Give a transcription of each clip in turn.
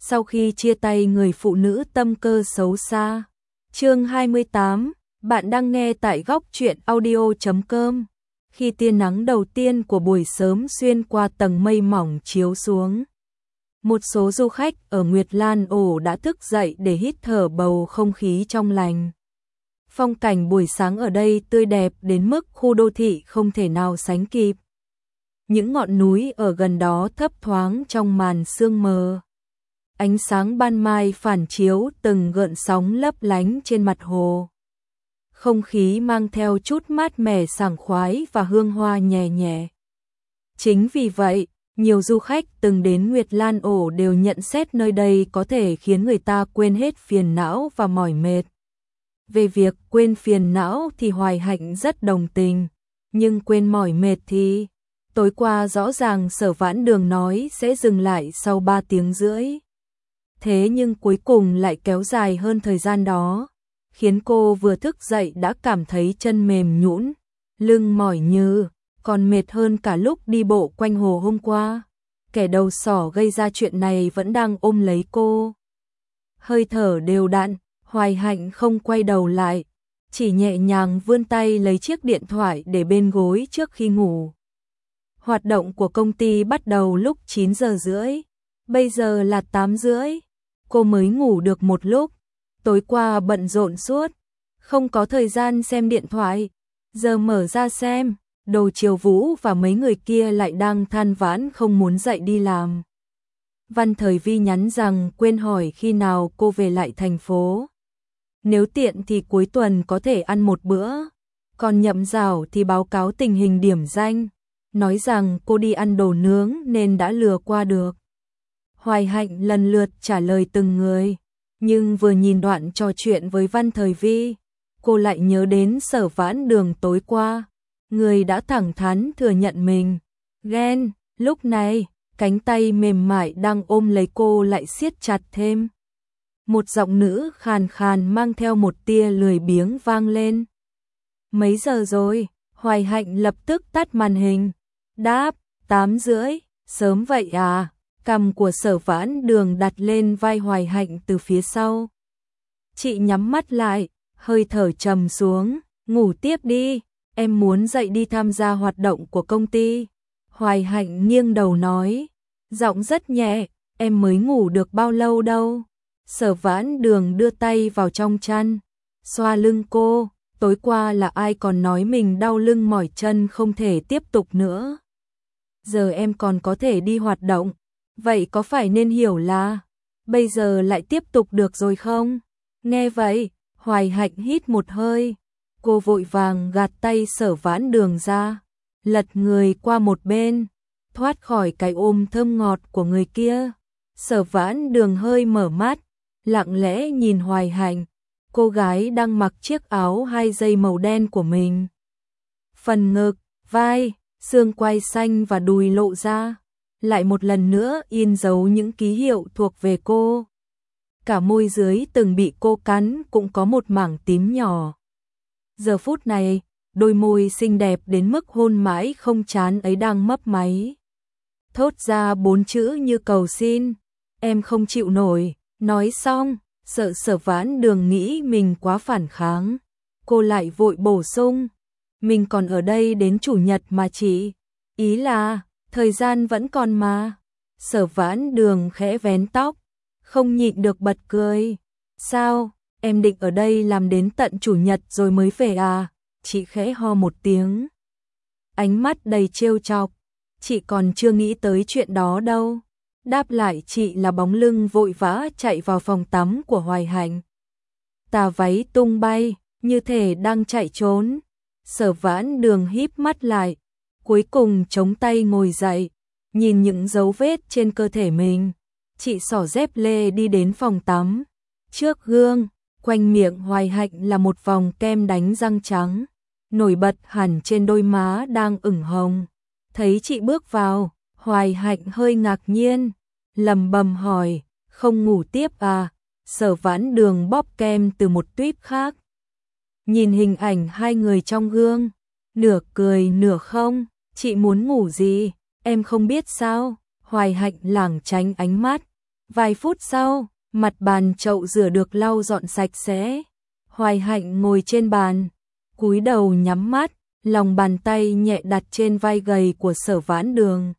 sau khi chia tay người phụ nữ tâm cơ xấu xa. Chương 28, bạn đang nghe tại góc truyện audio.com. Khi tia nắng đầu tiên của buổi sớm xuyên qua tầng mây mỏng chiếu xuống, một số du khách ở Nguyệt Lan Ổ đã thức dậy để hít thở bầu không khí trong lành. Phong cảnh buổi sáng ở đây tươi đẹp đến mức khu đô thị không thể nào sánh kịp. Những ngọn núi ở gần đó thấp thoáng trong màn sương mờ. Ánh sáng ban mai phản chiếu từng gợn sóng lấp lánh trên mặt hồ. Không khí mang theo chút mát mẻ sảng khoái và hương hoa nhẹ nhẹ. Chính vì vậy, nhiều du khách từng đến Nguyệt Lan Ổ đều nhận xét nơi đây có thể khiến người ta quên hết phiền não và mỏi mệt. Về việc quên phiền não thì Hoài Hạnh rất đồng tình, nhưng quên mỏi mệt thì... Tối qua rõ ràng Sở Vãn Đường nói sẽ dừng lại sau 3 tiếng rưỡi. Thế nhưng cuối cùng lại kéo dài hơn thời gian đó, khiến cô vừa thức dậy đã cảm thấy chân mềm nhũn, lưng mỏi nhừ, còn mệt hơn cả lúc đi bộ quanh hồ hôm qua. Kẻ đầu sỏ gây ra chuyện này vẫn đang ôm lấy cô. Hơi thở đều đặn, Hoài Hạnh không quay đầu lại, chỉ nhẹ nhàng vươn tay lấy chiếc điện thoại để bên gối trước khi ngủ. Hoạt động của công ty bắt đầu lúc 9 giờ rưỡi, bây giờ là 8 rưỡi. Cô mới ngủ được một lúc, tối qua bận rộn suốt, không có thời gian xem điện thoại. Giờ mở ra xem, Đồ Triều Vũ và mấy người kia lại đang than vãn không muốn dậy đi làm. Văn Thời Vi nhắn rằng quên hỏi khi nào cô về lại thành phố. Nếu tiện thì cuối tuần có thể ăn một bữa, còn Nhậm Giảo thì báo cáo tình hình điểm danh, nói rằng cô đi ăn đồ nướng nên đã lừa qua được. Hoài Hạnh lần lượt trả lời từng người, nhưng vừa nhìn đoạn trò chuyện với Văn Thời Vi, cô lại nhớ đến Sở Vãn Đường tối qua, người đã thẳng thắn thừa nhận mình ghen. Lúc này, cánh tay mềm mại đang ôm lấy cô lại siết chặt thêm. Một giọng nữ khàn khàn mang theo một tia lười biếng vang lên. Mấy giờ rồi? Hoài Hạnh lập tức tắt màn hình. Đáp, 8 rưỡi, sớm vậy à? Cằm của Sở Vãn Đường đặt lên vai Hoài Hạnh từ phía sau. Chị nhắm mắt lại, hơi thở trầm xuống, ngủ tiếp đi, em muốn dậy đi tham gia hoạt động của công ty. Hoài Hạnh nghiêng đầu nói, giọng rất nhẹ, em mới ngủ được bao lâu đâu. Sở Vãn Đường đưa tay vào trong chăn, xoa lưng cô, tối qua là ai còn nói mình đau lưng mỏi chân không thể tiếp tục nữa. Giờ em còn có thể đi hoạt động, vậy có phải nên hiểu là bây giờ lại tiếp tục được rồi không? Nghe vậy, Hoài Hạnh hít một hơi, cô vội vàng gạt tay Sở Vãn Đường ra, lật người qua một bên, thoát khỏi cái ôm thơm ngọt của người kia. Sở Vãn Đường hơi mở mắt, lặng lẽ nhìn Hoài Hạnh, cô gái đang mặc chiếc áo 2 dây màu đen của mình. Phần ngực, vai, xương quai xanh và đùi lộ ra, lại một lần nữa in dấu những ký hiệu thuộc về cô. Cả môi dưới từng bị cô cắn cũng có một mảng tím nhỏ. Giờ phút này, đôi môi xinh đẹp đến mức hôn mãi không chán ấy đang mấp máy. Thốt ra 4 chữ như cầu xin, em không chịu nổi. Nói xong, sợ Sở Vãn Đường nghĩ mình quá phản kháng, cô lại vội bổ sung, mình còn ở đây đến chủ nhật mà chị, ý là thời gian vẫn còn mà. Sở Vãn Đường khẽ vén tóc, không nhịn được bật cười. Sao, em định ở đây làm đến tận chủ nhật rồi mới về à? Chị khẽ ho một tiếng, ánh mắt đầy trêu chọc, chị còn chưa nghĩ tới chuyện đó đâu. Đáp lại chị là bóng lưng vội vã chạy vào phòng tắm của Hoài Hạnh. Tà váy tung bay, như thể đang chạy trốn. Sở Vãn Đường híp mắt lại, cuối cùng chống tay ngồi dậy, nhìn những dấu vết trên cơ thể mình. Chị xỏ dép lê đi đến phòng tắm. Trước gương, quanh miệng Hoài Hạnh là một vòng kem đánh răng trắng, nổi bật hẳn trên đôi má đang ửng hồng. Thấy chị bước vào, Hoài Hạnh hơi ngạc nhiên, lẩm bẩm hỏi, không ngủ tiếp à? Sở Vãn Đường bóp kem từ một tuýp khác. Nhìn hình ảnh hai người trong gương, nửa cười nửa không, chị muốn ngủ gì, em không biết sao? Hoài Hạnh lảng tránh ánh mắt, Vài phút sau, mặt bàn chậu rửa được lau dọn sạch sẽ. Hoài Hạnh ngồi trên bàn, cúi đầu nhắm mắt, lòng bàn tay nhẹ đặt trên vai gầy của Sở Vãn Đường.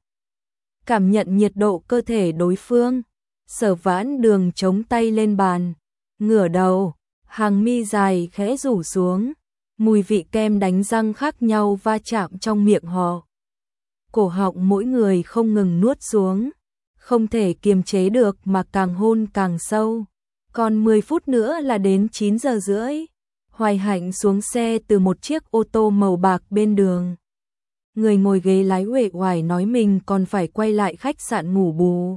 Cảm nhận nhiệt độ cơ thể đối phương, Sở Vãn Đường chống tay lên bàn, ngửa đầu, hàng mi dài khẽ rủ xuống, mùi vị kem đánh răng khác nhau va chạm trong miệng họ. Cổ họng mỗi người không ngừng nuốt xuống, không thể kiềm chế được mà càng hôn càng sâu. Còn 10 phút nữa là đến 9 giờ rưỡi. Hoài Hạnh xuống xe từ một chiếc ô tô màu bạc bên đường. Người ngồi ghế lái uể oải nói mình còn phải quay lại khách sạn ngủ bù,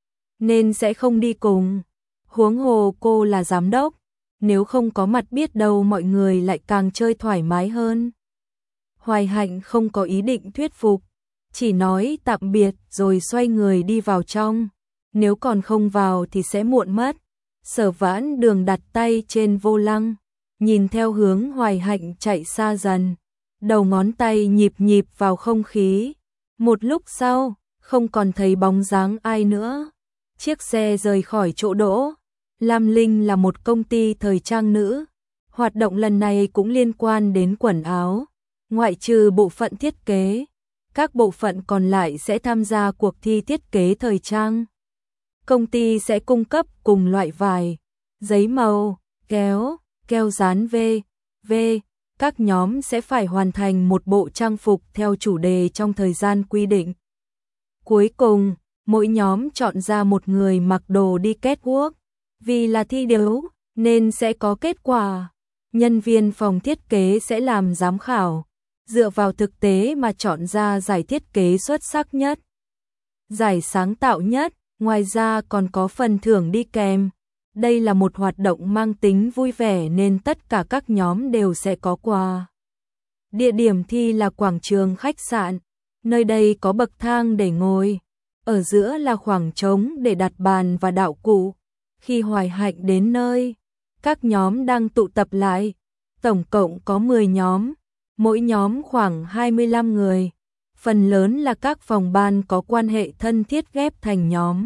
nên sẽ không đi cùng. Huống hồ cô là giám đốc, nếu không có mặt biết đâu mọi người lại càng chơi thoải mái hơn. Hoài Hạnh không có ý định thuyết phục, chỉ nói tạm biệt rồi xoay người đi vào trong. Nếu còn không vào thì sẽ muộn mất. Sở Vãn Đường đặt tay trên vô lăng, nhìn theo hướng Hoài Hạnh chạy xa dần, đầu ngón tay nhịp nhịp vào không khí. Một lúc sau, không còn thấy bóng dáng ai nữa. Chiếc xe rời khỏi chỗ đỗ. Lam Linh là một công ty thời trang nữ. Hoạt động lần này cũng liên quan đến quần áo. Ngoại trừ bộ phận thiết kế, các bộ phận còn lại sẽ tham gia cuộc thi thiết kế thời trang. Công ty sẽ cung cấp cùng loại vải, giấy màu, kéo, keo dán v.v. Các nhóm sẽ phải hoàn thành một bộ trang phục theo chủ đề trong thời gian quy định. Cuối cùng, mỗi nhóm chọn ra một người mặc đồ đi catwalk. Vì là thi đấu, nên sẽ có kết quả. Nhân viên phòng thiết kế sẽ làm giám khảo, dựa vào thực tế mà chọn ra giải thiết kế xuất sắc nhất, giải sáng tạo nhất. Ngoài ra còn có phần thưởng đi kèm. Đây là một hoạt động mang tính vui vẻ nên tất cả các nhóm đều sẽ có quà. Địa điểm thi là quảng trường khách sạn. Nơi đây có bậc thang để ngồi. Ở giữa là khoảng trống để đặt bàn và đạo cụ. Khi Hoài Hạnh đến nơi, các nhóm đang tụ tập lại. Tổng cộng có 10 nhóm, mỗi nhóm khoảng 25 người. Phần lớn là các phòng ban có quan hệ thân thiết ghép thành nhóm.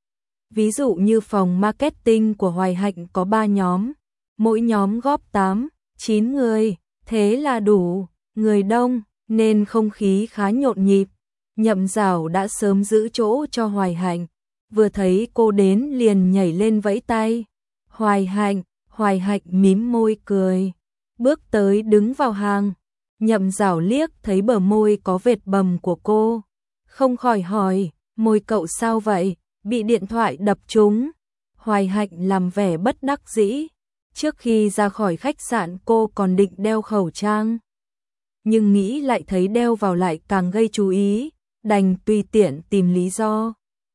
Ví dụ như phòng marketing của Hoài Hạnh có 3 nhóm, mỗi nhóm góp 8, 9 người, thế là đủ. Người đông nên không khí khá nhộn nhịp. Nhậm Dảo đã sớm giữ chỗ cho Hoài Hạnh, vừa thấy cô đến liền nhảy lên vẫy tay. Hoài Hạnh mím môi cười, bước tới đứng vào hàng. Nhậm Dảo liếc thấy bờ môi có vệt bầm của cô, không khỏi hỏi, môi cậu sao vậy, bị điện thoại đập trúng. Hoài Hạnh làm vẻ bất đắc dĩ, trước khi ra khỏi khách sạn cô còn định đeo khẩu trang, nhưng nghĩ lại thấy đeo vào lại càng gây chú ý, đành tùy tiện tìm lý do.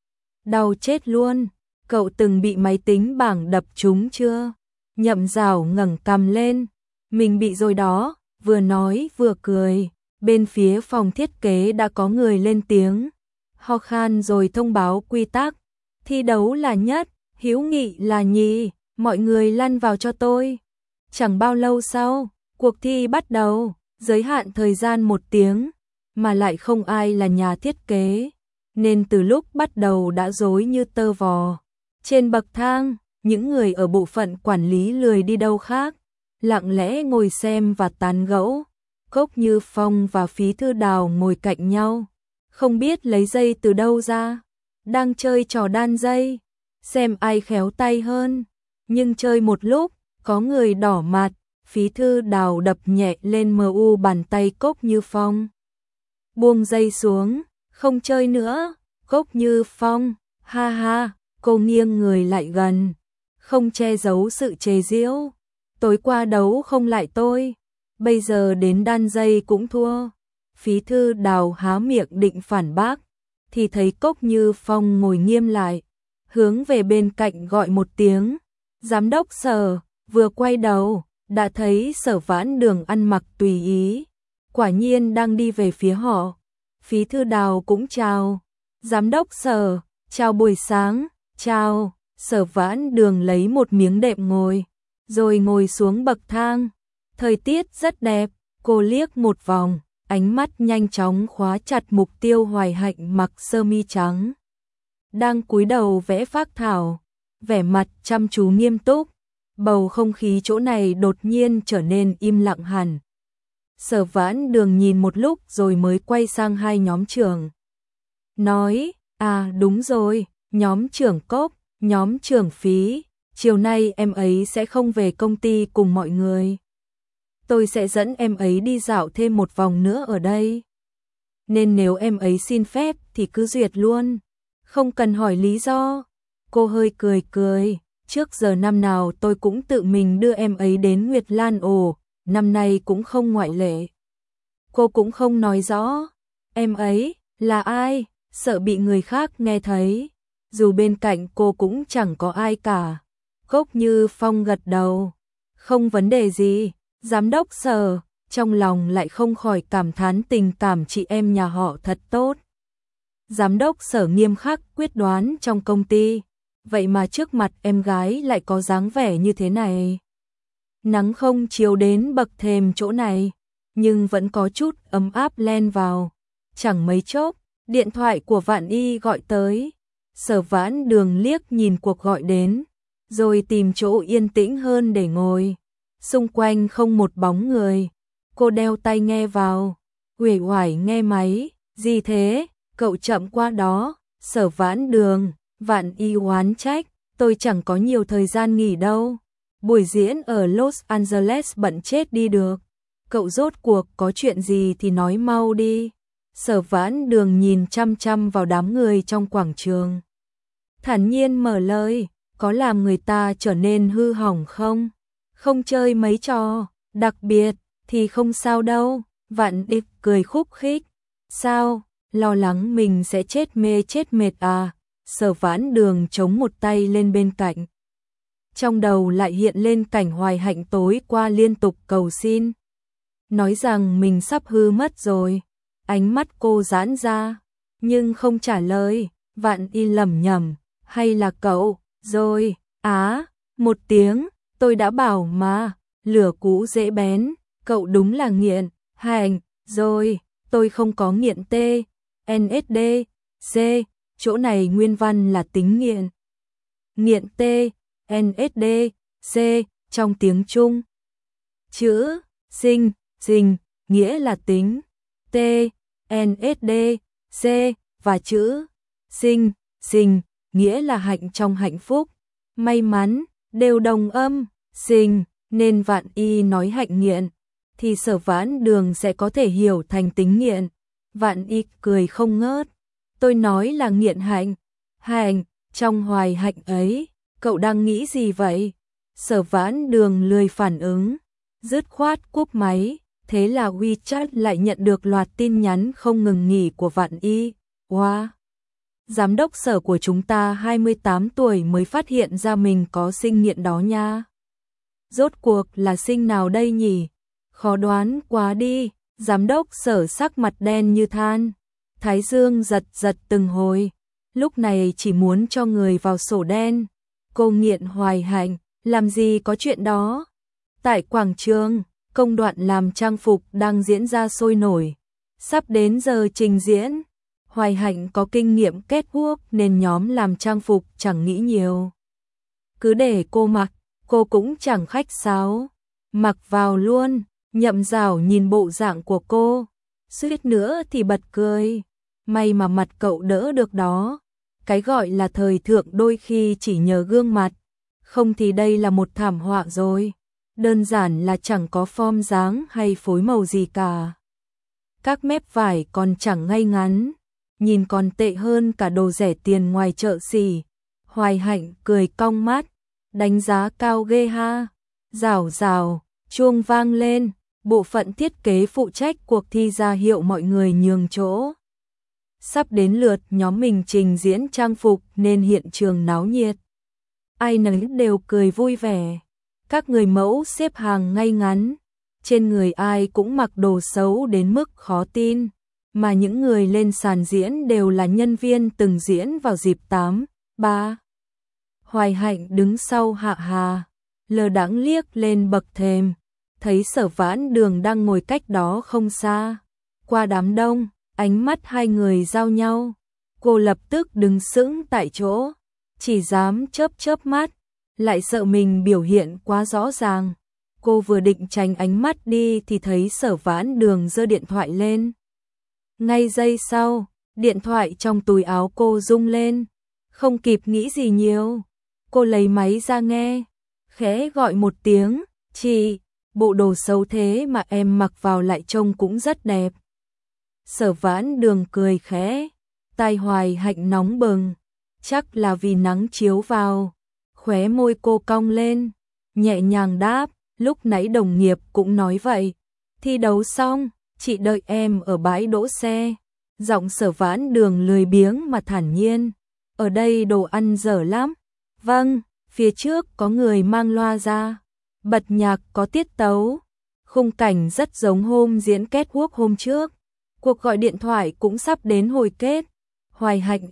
Đau chết luôn, cậu từng bị máy tính bảng đập trúng chưa? Nhậm Dảo ngẩng cằm lên, mình bị rồi đó. Vừa nói vừa cười, bên phía phòng thiết kế đã có người lên tiếng, ho khan rồi thông báo quy tắc, thi đấu là nhất, hữu nghị là nhì, mọi người lăn vào cho tôi. Chẳng bao lâu sau, cuộc thi bắt đầu, giới hạn thời gian 1 tiếng, mà lại không ai là nhà thiết kế, nên từ lúc bắt đầu đã rối như tơ vò. Trên bậc thang, những người ở bộ phận quản lý lười đi đâu khác, lặng lẽ ngồi xem và tán gẫu. Cốc Như Phong và Phí Thư Đào ngồi cạnh nhau, không biết lấy dây từ đâu ra, đang chơi trò đan dây, xem ai khéo tay hơn. Nhưng chơi một lúc, có người đỏ mặt, Phí Thư Đào đập nhẹ lên mu bàn tay Cốc Như Phong. Buông dây xuống, không chơi nữa. Cốc Như Phong, ha ha, cô nghiêng người lại gần, không che giấu sự chế giễu. Tối qua đấu không lại tôi, bây giờ đến đan dây cũng thua. Phí Thư Đào há miệng định phản bác, thì thấy Cốc Như Phong ngồi nghiêm lại, hướng về bên cạnh gọi một tiếng, giám đốc Sở. Vừa quay đầu, đã thấy Sở Vãn Đường ăn mặc tùy ý, quả nhiên đang đi về phía họ. Phí Thư Đào cũng chào, giám đốc Sở, chào buổi sáng, chào. Sở Vãn Đường lấy một miếng đệm ngồi, rồi ngồi xuống bậc thang. Thời tiết rất đẹp, cô liếc một vòng, ánh mắt nhanh chóng khóa chặt mục tiêu Hoài Hạnh mặc sơ mi trắng, đang cúi đầu vẽ phác thảo, vẻ mặt chăm chú nghiêm túc. Bầu không khí chỗ này đột nhiên trở nên im lặng hẳn. Sở Vãn Đường nhìn một lúc rồi mới quay sang hai nhóm trưởng. Nói, à đúng rồi, nhóm trưởng Cốc, nhóm trưởng Phí, chiều nay em ấy sẽ không về công ty cùng mọi người. Tôi sẽ dẫn em ấy đi dạo thêm một vòng nữa ở đây. Nên nếu em ấy xin phép thì cứ duyệt luôn, không cần hỏi lý do. Cô hơi cười cười, trước giờ năm nào tôi cũng tự mình đưa em ấy đến Nguyệt Lan Ồ, năm nay cũng không ngoại lệ. Cô cũng không nói rõ, em ấy là ai, sợ bị người khác nghe thấy. Dù bên cạnh cô cũng chẳng có ai cả. Cốc Như Phong gật đầu, không vấn đề gì. Giám đốc Sở, trong lòng lại không khỏi cảm thán tình cảm chị em nhà họ thật tốt. Giám đốc Sở nghiêm khắc quyết đoán trong công ty, vậy mà trước mặt em gái lại có dáng vẻ như thế này. Nắng không chiếu đến bậc thềm chỗ này, nhưng vẫn có chút ấm áp len vào. Chẳng mấy chốc, điện thoại của Vạn Y gọi tới. Sở Vãn Đường liếc nhìn cuộc gọi đến, rồi tìm chỗ yên tĩnh hơn để ngồi. Xung quanh không một bóng người. Cô đeo tai nghe vào, uể oải nghe máy. Gì thế, cậu chậm qua đó. Sở Vãn Đường, Vạn Y oán trách, tôi chẳng có nhiều thời gian nghỉ đâu. Buổi diễn ở Los Angeles bận chết đi được. Cậu rốt cuộc có chuyện gì thì nói mau đi. Sở Vãn Đường nhìn chăm chăm vào đám người trong quảng trường. Thản nhiên mở lời, có làm người ta trở nên hư hỏng không? Không chơi mấy trò, đặc biệt, thì không sao đâu. Vạn Y cười khúc khích. Sao, lo lắng mình sẽ chết mê chết mệt à? Sở Vãn Đường chống một tay lên bên cạnh. Trong đầu lại hiện lên cảnh Hoài Hạnh tối qua liên tục cầu xin. Nói rằng mình sắp hư mất rồi. Ánh mắt cô giãn ra, nhưng không trả lời. Vạn Y lẩm nhẩm, hay là cậu, rồi, một tiếng, tôi đã bảo mà, lửa cũ dễ bén, cậu đúng là nghiện, hành, rồi, tôi không có nghiện T, NSD, C, chỗ này nguyên văn là tính nghiện. Nghiện T, NSD, C, trong tiếng Trung. Chữ, sinh, nghĩa là tính, T, NSD, C, và chữ, sinh, nghĩa là hạnh trong hạnh phúc, may mắn, đều đồng âm, sinh, nên Vạn Y nói hạnh nghiện, thì Sở Vãn Đường sẽ có thể hiểu thành tính nghiện. Vạn Y cười không ngớt, tôi nói là nghiện hạnh, trong Hoài Hạnh ấy, cậu đang nghĩ gì vậy? Sở Vãn Đường lười phản ứng, dứt khoát cúp máy, thế là WeChat lại nhận được loạt tin nhắn không ngừng nghỉ của Vạn Y. Wow! Giám đốc Sở của chúng ta 28 tuổi mới phát hiện ra mình có sinh nghiện đó nha. Rốt cuộc là sinh nào đây nhỉ? Khó đoán quá đi. Giám đốc Sở sắc mặt đen như than, thái dương giật giật từng hồi, lúc này chỉ muốn cho người vào sổ đen. Cô nghiện Hoài Hạnh, làm gì có chuyện đó. Tại quảng trường, công đoạn làm trang phục đang diễn ra sôi nổi. Sắp đến giờ trình diễn, Hoài Hạnh có kinh nghiệm kết guốc nên nhóm làm trang phục chẳng nghĩ nhiều. Cứ để cô mặc, cô cũng chẳng khách sáo. Mặc vào luôn. Nhậm Dảo nhìn bộ dạng của cô, suýt nữa thì bật cười. May mà mặt cậu đỡ được đó. Cái gọi là thời thượng đôi khi chỉ nhờ gương mặt, không thì đây là một thảm họa rồi. Đơn giản là chẳng có form dáng hay phối màu gì cả. Các mép vải còn chẳng ngay ngắn, nhìn còn tệ hơn cả đồ rẻ tiền ngoài chợ xỉ. Hoài Hạnh cười cong mắt, đánh giá cao ghê ha. Rào, chuông vang lên. Bộ phận thiết kế phụ trách cuộc thi ra hiệu mọi người nhường chỗ. Sắp đến lượt nhóm mình trình diễn trang phục nên hiện trường náo nhiệt. Ai nấy đều cười vui vẻ. Các người mẫu xếp hàng ngay ngắn. Trên người ai cũng mặc đồ xấu đến mức khó tin. Mà những người lên sàn diễn đều là nhân viên từng diễn vào dịp 8/3. Hoài Hạnh đứng sau Hạ Hà, lờ đãng liếc lên bậc thềm. Thấy Sở Vãn Đường đang ngồi cách đó không xa. Qua đám đông, ánh mắt hai người giao nhau. Cô lập tức đứng sững tại chỗ, chỉ dám chớp chớp mắt, lại sợ mình biểu hiện quá rõ ràng. Cô vừa định tránh ánh mắt đi thì thấy Sở Vãn Đường giơ điện thoại lên. Ngay giây sau, điện thoại trong túi áo cô rung lên, không kịp nghĩ gì nhiều. Cô lấy máy ra nghe, khẽ gọi một tiếng, "Chị, bộ đồ xấu thế mà em mặc vào lại trông cũng rất đẹp." Sở Vãn Đường cười khẽ, tai Hoài Hạnh nóng bừng, chắc là vì nắng chiếu vào. Khóe môi cô cong lên, nhẹ nhàng đáp, "Lúc nãy đồng nghiệp cũng nói vậy. Thi đấu xong, chị đợi em ở bãi đỗ xe." Giọng Sở Vãn Đường lười biếng mà thản nhiên, "Ở đây đồ ăn dở lắm." "Vâng." Phía trước có người mang loa ra, bật nhạc có tiết tấu, khung cảnh rất giống hôm diễn catwalk hôm trước. Cuộc gọi điện thoại cũng sắp đến hồi kết. Hoài Hạnh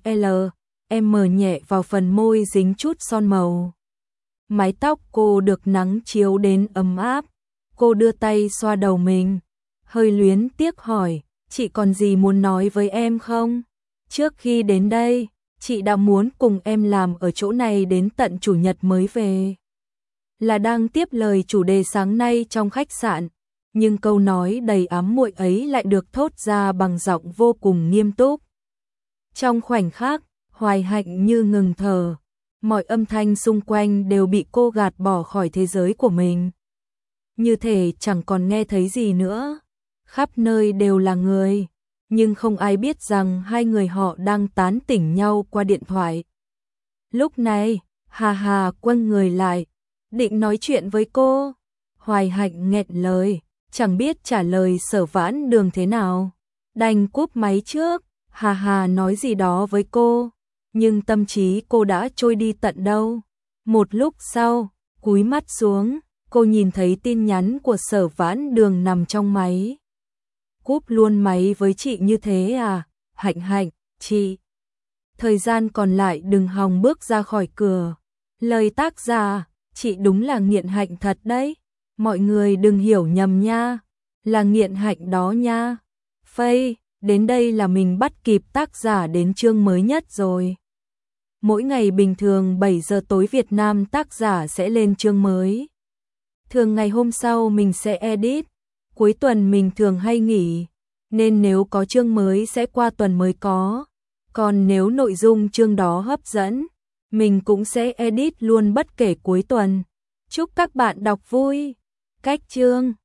em mờ nhẹ vào phần môi dính chút son màu. Mái tóc cô được nắng chiếu đến ấm áp. Cô đưa tay xoa đầu mình, hơi luyến tiếc hỏi, "Chị còn gì muốn nói với em không? Trước khi đến đây, chị đã muốn cùng em làm ở chỗ này đến tận chủ nhật mới về." Là đang tiếp lời chủ đề sáng nay trong khách sạn, nhưng câu nói đầy ám muội ấy lại được thốt ra bằng giọng vô cùng nghiêm túc. Trong khoảnh khắc, Hoài Hạnh như ngừng thở, mọi âm thanh xung quanh đều bị cô gạt bỏ khỏi thế giới của mình. Như thể chẳng còn nghe thấy gì nữa, khắp nơi đều là người, nhưng không ai biết rằng hai người họ đang tán tỉnh nhau qua điện thoại. Lúc này, Hà Hà quâng người lại, định nói chuyện với cô. Hoài Hạnh nghẹn lời, chẳng biết trả lời Sở Vãn Đường thế nào. Đành cúp máy trước. Hà Hà nói gì đó với cô, nhưng tâm trí cô đã trôi đi tận đâu. Một lúc sau, cúi mắt xuống, cô nhìn thấy tin nhắn của Sở Vãn Đường nằm trong máy. "Cúp luôn máy với chị như thế à? Hạnh Hạnh, chị. Thời gian còn lại đừng hòng bước ra khỏi cửa." Lời tác giả, chị đúng là nghiện hạnh thật đấy. Mọi người đừng hiểu nhầm nha, là nghiện hạnh đó nha. Phây, đến đây là mình bắt kịp tác giả đến chương mới nhất rồi. Mỗi ngày bình thường 7 giờ tối Việt Nam tác giả sẽ lên chương mới. Thường ngày hôm sau mình sẽ edit, cuối tuần mình thường hay nghỉ, nên nếu có chương mới sẽ qua tuần mới có. Còn nếu nội dung chương đó hấp dẫn, mình cũng sẽ edit luôn bất kể cuối tuần. Chúc các bạn đọc vui. Cách chương